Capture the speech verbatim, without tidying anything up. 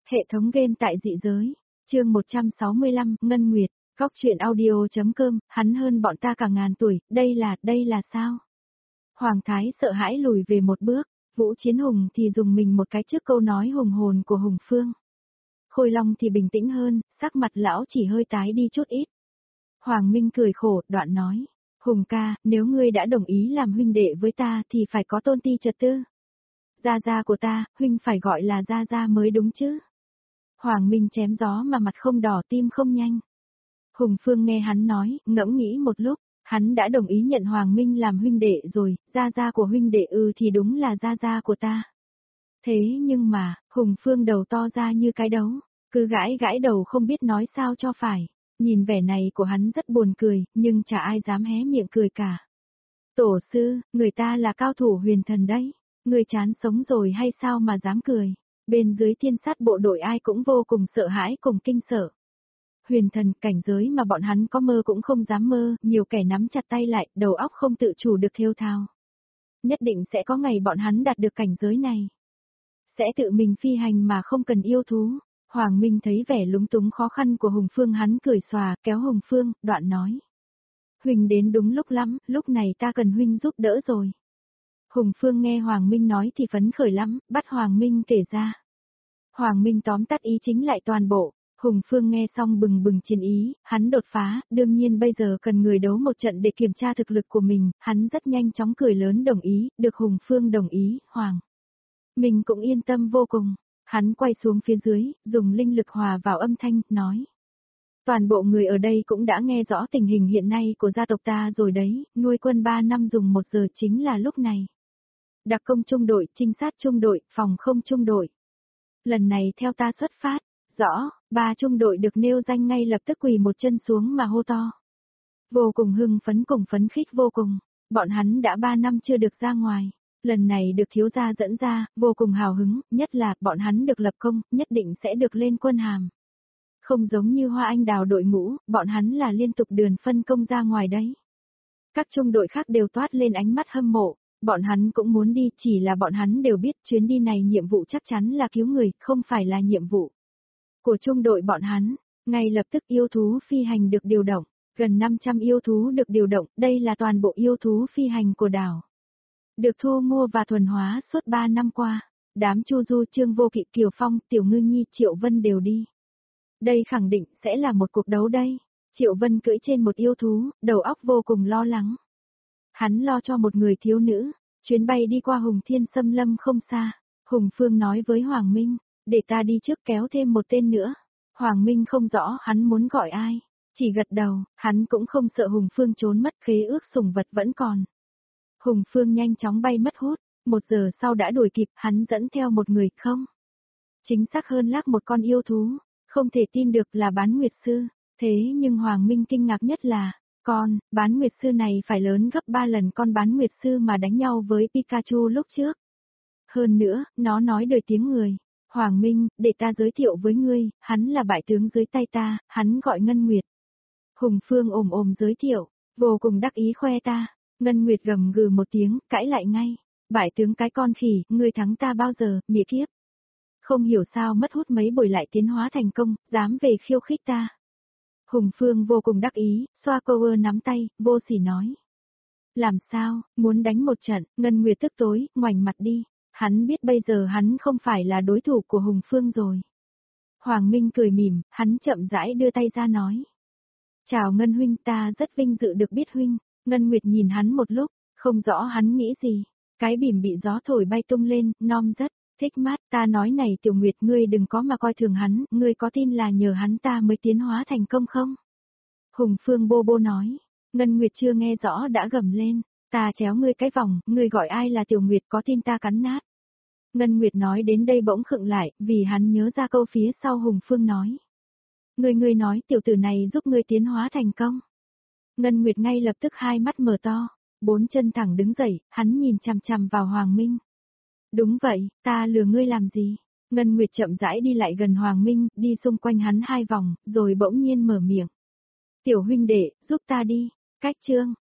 Hệ thống game tại dị giới. Chương một trăm sáu mươi lăm, Ngân Nguyệt, Góc truyện audio.com, hắn hơn bọn ta cả ngàn tuổi, đây là, đây là sao? Hoàng Thái sợ hãi lùi về một bước, Vũ Chiến Hùng thì dùng mình một cái trước câu nói hùng hồn của Hùng Phương. Khôi Long thì bình tĩnh hơn, sắc mặt lão chỉ hơi tái đi chút ít. Hoàng Minh cười khổ, đoạn nói, Hùng ca, nếu ngươi đã đồng ý làm huynh đệ với ta thì phải có tôn ti trật tư. Gia gia của ta, huynh phải gọi là gia gia mới đúng chứ. Hoàng Minh chém gió mà mặt không đỏ tim không nhanh. Hùng Phương nghe hắn nói, ngẫm nghĩ một lúc, hắn đã đồng ý nhận Hoàng Minh làm huynh đệ rồi, gia gia của huynh đệ ư thì đúng là gia gia của ta. Thế nhưng mà, Hùng Phương đầu to ra như cái đấu, cứ gãi gãi đầu không biết nói sao cho phải. Nhìn vẻ này của hắn rất buồn cười, nhưng chả ai dám hé miệng cười cả. Tổ sư, người ta là cao thủ huyền thần đấy, người chán sống rồi hay sao mà dám cười. Bên dưới thiên sát bộ đội ai cũng vô cùng sợ hãi cùng kinh sợ. Huyền thần, cảnh giới mà bọn hắn có mơ cũng không dám mơ, nhiều kẻ nắm chặt tay lại, đầu óc không tự chủ được thêu thao. Nhất định sẽ có ngày bọn hắn đạt được cảnh giới này. Sẽ tự mình phi hành mà không cần yêu thú. Hoàng Minh thấy vẻ lúng túng khó khăn của Hùng Phương, hắn cười xòa, kéo Hùng Phương, đoạn nói. Huynh đến đúng lúc lắm, lúc này ta cần huynh giúp đỡ rồi. Hùng Phương nghe Hoàng Minh nói thì phấn khởi lắm, bắt Hoàng Minh kể ra. Hoàng Minh tóm tắt ý chính lại toàn bộ, Hùng Phương nghe xong bừng bừng chiến ý, hắn đột phá, đương nhiên bây giờ cần người đấu một trận để kiểm tra thực lực của mình, hắn rất nhanh chóng cười lớn đồng ý, được Hùng Phương đồng ý, Hoàng. Mình cũng yên tâm vô cùng, hắn quay xuống phía dưới, dùng linh lực hòa vào âm thanh, nói. Toàn bộ người ở đây cũng đã nghe rõ tình hình hiện nay của gia tộc ta rồi đấy, nuôi quân ba năm dùng một giờ chính là lúc này. Đặc công trung đội, trinh sát trung đội, phòng không trung đội. Lần này theo ta xuất phát, rõ, ba trung đội được nêu danh ngay lập tức quỳ một chân xuống mà hô to. Vô cùng hưng phấn cùng phấn khích vô cùng, bọn hắn đã ba năm chưa được ra ngoài, lần này được thiếu gia dẫn ra, vô cùng hào hứng, nhất là bọn hắn được lập công, nhất định sẽ được lên quân hàm. Không giống như Hoa Anh Đào đội ngũ, bọn hắn là liên tục đường phân công ra ngoài đấy. Các trung đội khác đều toát lên ánh mắt hâm mộ. Bọn hắn cũng muốn đi, chỉ là bọn hắn đều biết chuyến đi này nhiệm vụ chắc chắn là cứu người, không phải là nhiệm vụ của trung đội bọn hắn. Ngay lập tức yêu thú phi hành được điều động, gần năm trăm yêu thú được điều động, đây là toàn bộ yêu thú phi hành của đảo. Được thu mua và thuần hóa suốt ba năm qua, đám Chu Du, Trương Vô Kỵ, Kiều Phong, Tiểu Ngư Nhi, Triệu Vân đều đi. Đây khẳng định sẽ là một cuộc đấu đây. Triệu Vân cưỡi trên một yêu thú, đầu óc vô cùng lo lắng. Hắn lo cho một người thiếu nữ, chuyến bay đi qua Hùng Thiên Xâm Lâm không xa. Hùng Phương nói với Hoàng Minh, để ta đi trước kéo thêm một tên nữa. Hoàng Minh không rõ hắn muốn gọi ai, chỉ gật đầu, hắn cũng không sợ Hùng Phương trốn mất, khế ước sủng vật vẫn còn. Hùng Phương nhanh chóng bay mất hút, một giờ sau đã đuổi kịp, hắn dẫn theo một người không. Chính xác hơn lác một con yêu thú, không thể tin được là bán nguyệt sư, thế nhưng Hoàng Minh kinh ngạc nhất là, con, bán nguyệt sư này phải lớn gấp ba lần con bán nguyệt sư mà đánh nhau với Pikachu lúc trước. Hơn nữa, nó nói đời tiếng người. Hoàng Minh, để ta giới thiệu với ngươi, hắn là bại tướng dưới tay ta, hắn gọi Ngân Nguyệt. Hùng Phương ồm ồm giới thiệu, vô cùng đắc ý khoe ta. Ngân Nguyệt gầm gừ một tiếng, cãi lại ngay. Bại tướng cái con khỉ, ngươi thắng ta bao giờ, mỉa kiếp. Không hiểu sao mất hút mấy buổi lại tiến hóa thành công, dám về khiêu khích ta. Hùng Phương vô cùng đắc ý, xoa cô nắm tay, vô sỉ nói. Làm sao, muốn đánh một trận, Ngân Nguyệt tức tối, ngoảnh mặt đi. Hắn biết bây giờ hắn không phải là đối thủ của Hùng Phương rồi. Hoàng Minh cười mỉm, hắn chậm rãi đưa tay ra nói. Chào Ngân huynh, ta rất vinh dự được biết huynh. Ngân Nguyệt nhìn hắn một lúc, không rõ hắn nghĩ gì. Cái bỉm bị gió thổi bay tung lên, nom rất. Thích mát, ta nói này Tiểu Nguyệt, ngươi đừng có mà coi thường hắn, ngươi có tin là nhờ hắn ta mới tiến hóa thành công không? Hùng Phương bô bô nói, Ngân Nguyệt chưa nghe rõ đã gầm lên, ta chéo ngươi cái vòng, ngươi gọi ai là Tiểu Nguyệt, có tin ta cắn nát. Ngân Nguyệt nói đến đây bỗng khựng lại, vì hắn nhớ ra câu phía sau Hùng Phương nói. Ngươi ngươi nói tiểu tử này giúp ngươi tiến hóa thành công. Ngân Nguyệt ngay lập tức hai mắt mở to, bốn chân thẳng đứng dậy, hắn nhìn chằm chằm vào Hoàng Minh. Đúng vậy, ta lừa ngươi làm gì? Ngân Nguyệt chậm rãi đi lại gần Hoàng Minh, đi xung quanh hắn hai vòng, rồi bỗng nhiên mở miệng. Tiểu huynh đệ, giúp ta đi. Cách chương,